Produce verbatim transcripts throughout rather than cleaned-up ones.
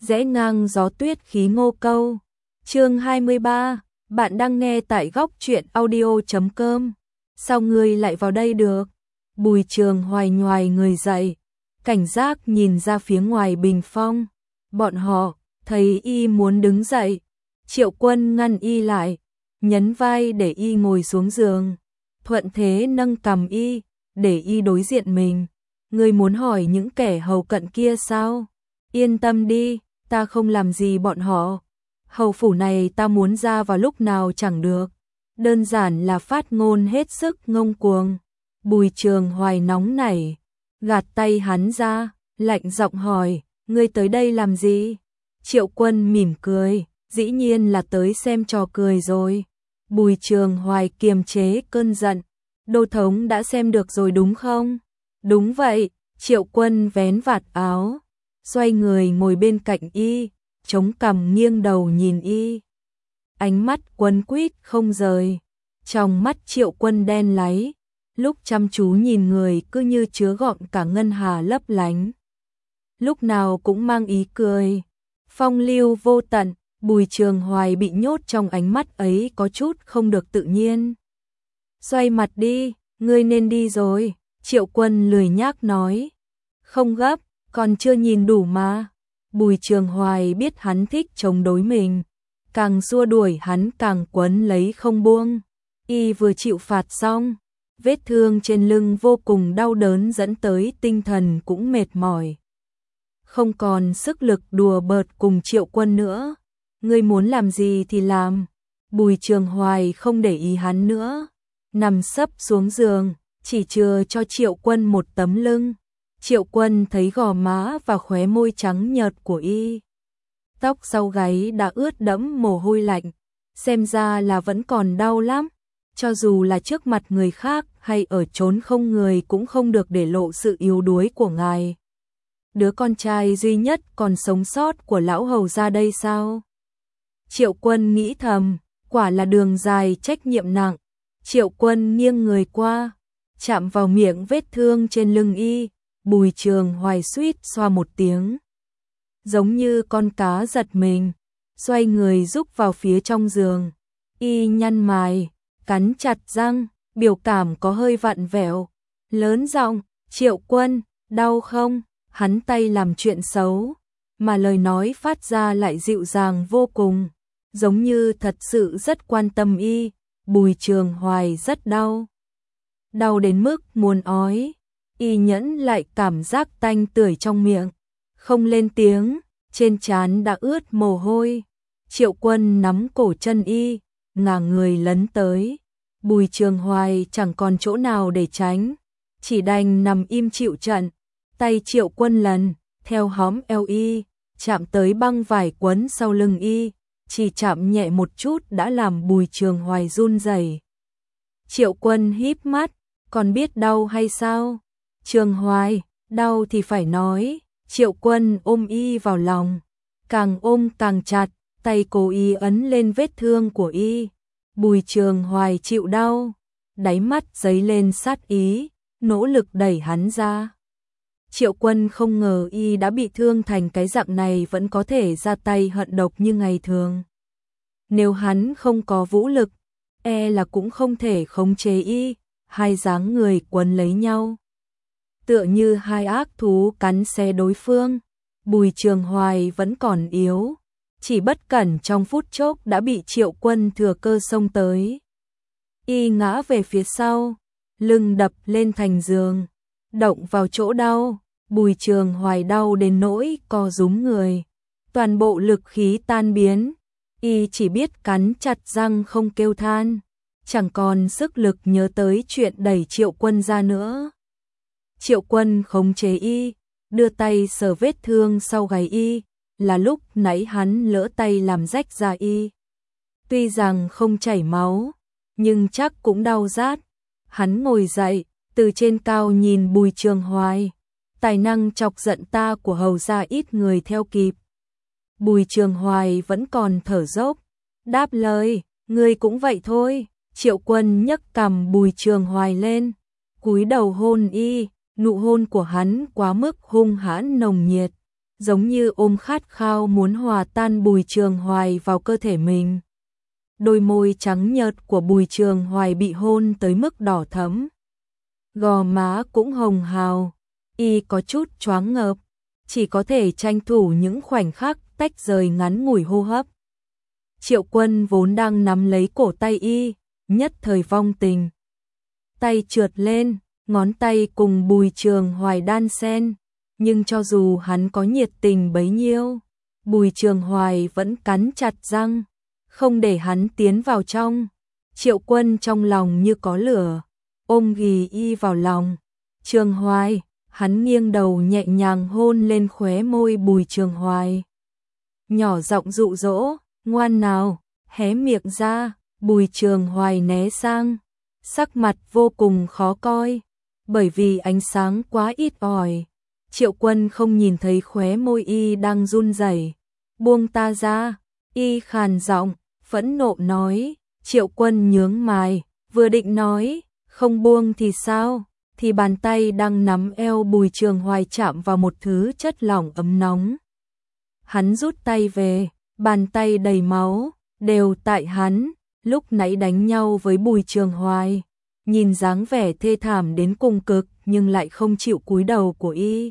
rẽ ngang gió tuyết khí ngô câu. Chương hai mươi ba, bạn đang nghe tại góc truyện audio chấm com. Sao ngươi lại vào đây được? Bùi Trường Hoài nhoài người dậy, cảnh giác nhìn ra phía ngoài bình phong. Bọn họ thấy y muốn đứng dậy, Triệu Quân ngăn y lại, nhấn vai để y ngồi xuống giường, thuận thế nâng cằm y, để y đối diện mình. Ngươi muốn hỏi những kẻ hầu cận kia sao? Yên tâm đi, ta không làm gì bọn họ. Hầu phủ này ta muốn ra vào lúc nào chẳng được. Đơn giản là phát ngôn hết sức ngông cuồng. Bùi Trường Hoài nóng nảy, gạt tay hắn ra, lạnh giọng hỏi, ngươi tới đây làm gì? Triệu Quân mỉm cười, dĩ nhiên là tới xem trò cười rồi. Bùi Trường Hoài kiềm chế cơn giận, đô thống đã xem được rồi đúng không? Đúng vậy. Triệu Quân vén vạt áo, xoay người ngồi bên cạnh y, chống cằm nghiêng đầu nhìn y. Ánh mắt quấn quýt không rời, trong mắt Triệu Quân đen láy, lúc chăm chú nhìn người cứ như chứa gọn cả ngân hà lấp lánh. Lúc nào cũng mang ý cười, phong lưu vô tận. Bùi Trường Hoài bị nhốt trong ánh mắt ấy có chút không được tự nhiên. Xoay mặt đi, ngươi nên đi rồi. Triệu Quân lười nhác nói. Không gấp, còn chưa nhìn đủ mà. Bùi Trường Hoài biết hắn thích chống đối mình, càng xua đuổi hắn càng quấn lấy không buông. Y vừa chịu phạt xong, vết thương trên lưng vô cùng đau đớn dẫn tới tinh thần cũng mệt mỏi. Không còn sức lực đùa bợt cùng Triệu Quân nữa. Ngươi muốn làm gì thì làm. Bùi Trường Hoài không để ý hắn nữa, nằm sấp xuống giường, chỉ chừa cho Triệu Quân một tấm lưng. Triệu Quân thấy gò má và khóe môi trắng nhợt của y, tóc sau gáy đã ướt đẫm mồ hôi lạnh, xem ra là vẫn còn đau lắm. Cho dù là trước mặt người khác hay ở chốn không người cũng không được để lộ sự yếu đuối của ngài. Đứa con trai duy nhất còn sống sót của lão hầu ra đây sao? Triệu Quân nghĩ thầm, quả là đường dài trách nhiệm nặng. Triệu Quân nghiêng người qua, chạm vào miệng vết thương trên lưng y. Bùi Trường Hoài suýt xoa một tiếng, giống như con cá giật mình, xoay người rúc vào phía trong giường. Y nhăn mày, cắn chặt răng, biểu cảm có hơi vặn vẹo, lớn giọng, Triệu Quân, đau không? Hắn tay làm chuyện xấu, mà lời nói phát ra lại dịu dàng vô cùng, giống như thật sự rất quan tâm y. Bùi Trường Hoài rất đau, đau đến mức muốn ói. Y nhẫn lại cảm giác tanh tưởi trong miệng, không lên tiếng, trên trán đã ướt mồ hôi. Triệu Quân nắm cổ chân y, ngả người lấn tới. Bùi Trường Hoài chẳng còn chỗ nào để tránh, chỉ đành nằm im chịu trận. Tay Triệu Quân lần theo hóm eo y, chạm tới băng vải quấn sau lưng y, chỉ chạm nhẹ một chút đã làm Bùi Trường Hoài run rẩy. Triệu Quân híp mắt, còn biết đau hay sao? Trường Hoài, đau thì phải nói. Triệu Quân ôm y vào lòng, càng ôm càng chặt, tay cố ý ấn lên vết thương của y. Bùi Trường Hoài chịu đau, đáy mắt dấy lên sát ý, nỗ lực đẩy hắn ra. Triệu Quân không ngờ y đã bị thương thành cái dạng này vẫn có thể ra tay hận độc như ngày thường. Nếu hắn không có vũ lực, e là cũng không thể khống chế y. Hai dáng người quấn lấy nhau, tựa như hai ác thú cắn xé đối phương. Bùi Trường Hoài vẫn còn yếu, chỉ bất cẩn trong phút chốc đã bị Triệu Quân thừa cơ xông tới. Y ngã về phía sau, lưng đập lên thành giường, động vào chỗ đau. Bùi Trường Hoài đau đến nỗi co rúm người, toàn bộ lực khí tan biến. Y chỉ biết cắn chặt răng không kêu than, chẳng còn sức lực nhớ tới chuyện đẩy Triệu Quân ra nữa. Triệu Quân khống chế y, đưa tay sờ vết thương sau gáy y, là lúc nãy hắn lỡ tay làm rách da y. Tuy rằng không chảy máu, nhưng chắc cũng đau rát. Hắn ngồi dậy, từ trên cao nhìn Bùi Trường Hoài. Tài năng chọc giận ta của hầu gia ít người theo kịp. Bùi Trường Hoài vẫn còn thở dốc, đáp lời, ngươi cũng vậy thôi. Triệu Quân nhấc cằm Bùi Trường Hoài lên, cúi đầu hôn y. Nụ hôn của hắn quá mức hung hãn nồng nhiệt, giống như ôm khát khao muốn hòa tan Bùi Trường Hoài vào cơ thể mình. Đôi môi trắng nhợt của Bùi Trường Hoài bị hôn tới mức đỏ thẫm. Gò má cũng hồng hào, y có chút choáng ngợp, chỉ có thể tranh thủ những khoảnh khắc tách rời ngắn ngủi hô hấp. Triệu Quân vốn đang nắm lấy cổ tay y, nhất thời vong tình. Tay trượt lên, ngón tay cùng Bùi Trường Hoài đan xen, nhưng cho dù hắn có nhiệt tình bấy nhiêu, Bùi Trường Hoài vẫn cắn chặt răng, không để hắn tiến vào trong. Triệu Quân trong lòng như có lửa, ôm ghì y vào lòng. Trường Hoài, hắn nghiêng đầu nhẹ nhàng hôn lên khóe môi Bùi Trường Hoài. Nhỏ giọng dụ dỗ, ngoan nào, hé miệng ra. Bùi Trường Hoài né sang, sắc mặt vô cùng khó coi, bởi vì ánh sáng quá ít ỏi. Triệu Quân không nhìn thấy khóe môi y đang run rẩy. Buông ta ra, y khàn giọng, phẫn nộ nói. Triệu Quân nhướng mày, vừa định nói, không buông thì sao, thì bàn tay đang nắm eo Bùi Trường Hoài chạm vào một thứ chất lỏng ấm nóng. Hắn rút tay về, bàn tay đầy máu, đều tại hắn, lúc nãy đánh nhau với Bùi Trường Hoài. Nhìn dáng vẻ thê thảm đến cùng cực nhưng lại không chịu cúi đầu của y.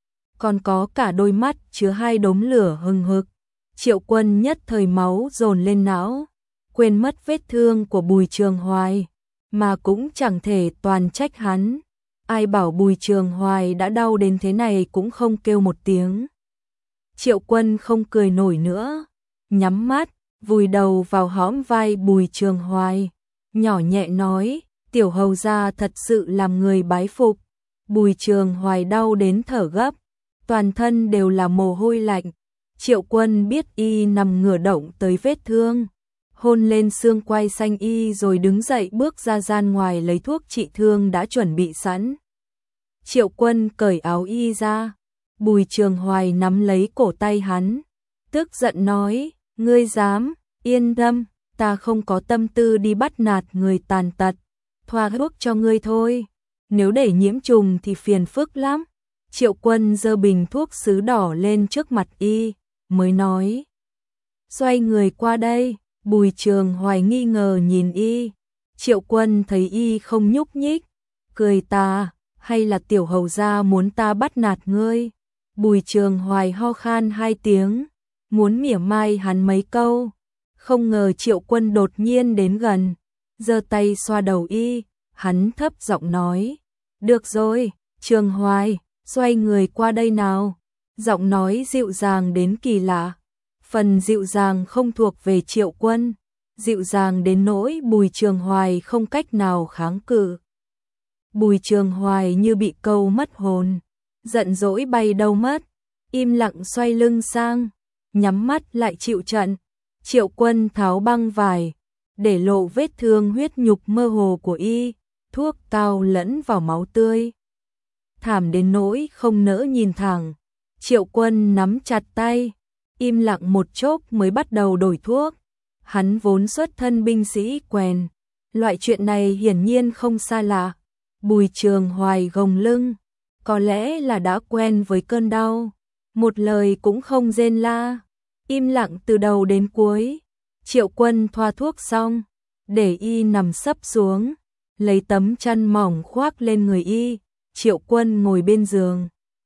Còn có cả đôi mắt chứa hai đốm lửa hừng hực. Triệu Quân nhất thời máu dồn lên não, quên mất vết thương của Bùi Trường Hoài, mà cũng chẳng thể toàn trách hắn. Ai bảo Bùi Trường Hoài đã đau đến thế này cũng không kêu một tiếng. Triệu Quân không cười nổi nữa, nhắm mắt, vùi đầu vào hõm vai Bùi Trường Hoài, nhỏ nhẹ nói, tiểu hầu gia thật sự làm người bái phục. Bùi Trường Hoài đau đến thở gấp, toàn thân đều là mồ hôi lạnh. Triệu Quân biết y nằm ngửa động tới vết thương, hôn lên xương quai xanh y rồi đứng dậy bước ra gian ngoài lấy thuốc trị thương đã chuẩn bị sẵn. Triệu Quân cởi áo y ra, Bùi Trường Hoài nắm lấy cổ tay hắn, tức giận nói, ngươi dám, yên tâm, ta không có tâm tư đi bắt nạt người tàn tật, thoa thuốc cho ngươi thôi, nếu để nhiễm trùng thì phiền phức lắm. Triệu Quân giơ bình thuốc sứ đỏ lên trước mặt y, mới nói, xoay người qua đây. Bùi Trường Hoài nghi ngờ nhìn y, Triệu Quân thấy y không nhúc nhích, cười ta, hay là tiểu hầu gia muốn ta bắt nạt ngươi? Bùi Trường Hoài ho khan hai tiếng, muốn mỉa mai hắn mấy câu, không ngờ Triệu Quân đột nhiên đến gần, giơ tay xoa đầu y, hắn thấp giọng nói, được rồi, Trường Hoài, xoay người qua đây nào. Giọng nói dịu dàng đến kỳ lạ, phần dịu dàng không thuộc về Triệu Quân, dịu dàng đến nỗi Bùi Trường Hoài không cách nào kháng cự. Bùi Trường Hoài như bị câu mất hồn, giận dỗi bay đâu mất, im lặng xoay lưng sang, nhắm mắt lại chịu trận. Triệu Quân tháo băng vải, để lộ vết thương huyết nhục mơ hồ của y, thuốc cao lẫn vào máu tươi. Thảm đến nỗi không nỡ nhìn thẳng, Triệu Quân nắm chặt tay, im lặng một chốc mới bắt đầu đổi thuốc. Hắn vốn xuất thân binh sĩ quèn, loại chuyện này hiển nhiên không xa lạ. Bùi Trường Hoài gồng lưng, có lẽ là đã quen với cơn đau, một lời cũng không rên la, im lặng từ đầu đến cuối. Triệu Quân thoa thuốc xong, để y nằm sấp xuống, lấy tấm chăn mỏng khoác lên người y. Triệu Quân ngồi bên giường,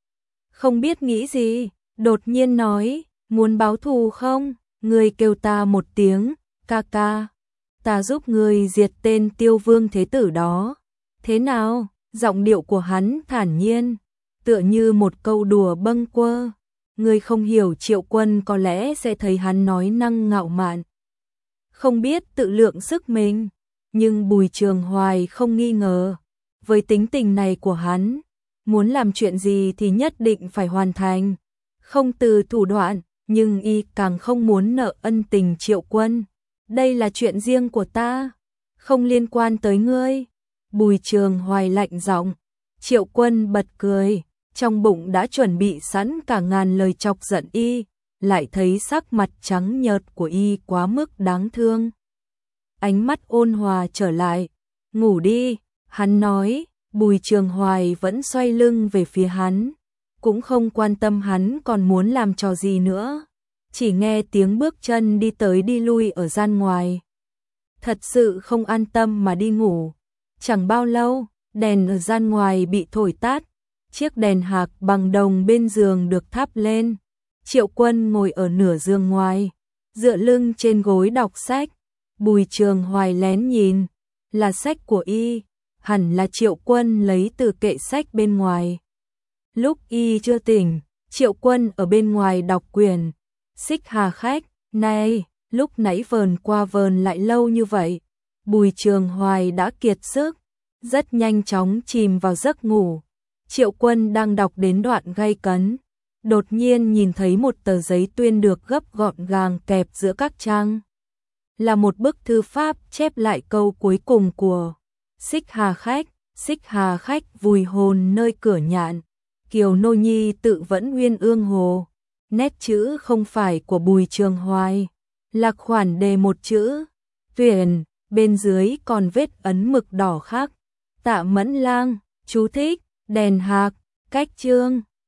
không biết nghĩ gì, đột nhiên nói, muốn báo thù không? Ngươi kêu ta một tiếng, ca ca, ta giúp ngươi diệt tên Tiêu Vương thế tử đó. Thế nào? Giọng điệu của hắn thản nhiên, tựa như một câu đùa bâng quơ. Ngươi không hiểu. Triệu Quân có lẽ sẽ thấy hắn nói năng ngạo mạn, không biết tự lượng sức mình, nhưng Bùi Trường Hoài không nghi ngờ. Với tính tình này của hắn, muốn làm chuyện gì thì nhất định phải hoàn thành, không từ thủ đoạn, nhưng y càng không muốn nợ ân tình Triệu Quân. Đây là chuyện riêng của ta, không liên quan tới ngươi. Bùi Trường Hoài lạnh giọng. Triệu Quân bật cười, trong bụng đã chuẩn bị sẵn cả ngàn lời chọc giận y, lại thấy sắc mặt trắng nhợt của y quá mức đáng thương. Ánh mắt ôn hòa trở lại, ngủ đi. Hắn nói, Bùi Trường Hoài vẫn xoay lưng về phía hắn, cũng không quan tâm hắn còn muốn làm trò gì nữa. Chỉ nghe tiếng bước chân đi tới đi lui ở gian ngoài. Thật sự không an tâm mà đi ngủ. Chẳng bao lâu, đèn ở gian ngoài bị thổi tắt. Chiếc đèn hạc bằng đồng bên giường được thắp lên. Triệu Quân ngồi ở nửa giường ngoài, dựa lưng trên gối đọc sách. Bùi Trường Hoài lén nhìn, là sách của y, hẳn là Triệu Quân lấy từ kệ sách bên ngoài. Lúc y chưa tỉnh, Triệu Quân ở bên ngoài đọc quyển. Xích Hà Khách, này, lúc nãy vờn qua vờn lại lâu như vậy. Bùi Trường Hoài đã kiệt sức, rất nhanh chóng chìm vào giấc ngủ. Triệu Quân đang đọc đến đoạn gay cấn, đột nhiên nhìn thấy một tờ giấy tuyên được gấp gọn gàng kẹp giữa các trang. Là một bức thư pháp chép lại câu cuối cùng của Xích Hà Khách. Xích Hà Khách vùi hồn nơi cửa nhạn, Kiều Nô Nhi tự vẫn uyên ương hồ. Nét chữ không phải của Bùi Trường Hoài, là khoản đề một chữ tuyển, bên dưới còn vết ấn mực đỏ khắc. Tạ Mẫn Lang, chú thích, đèn hạc, cách chương.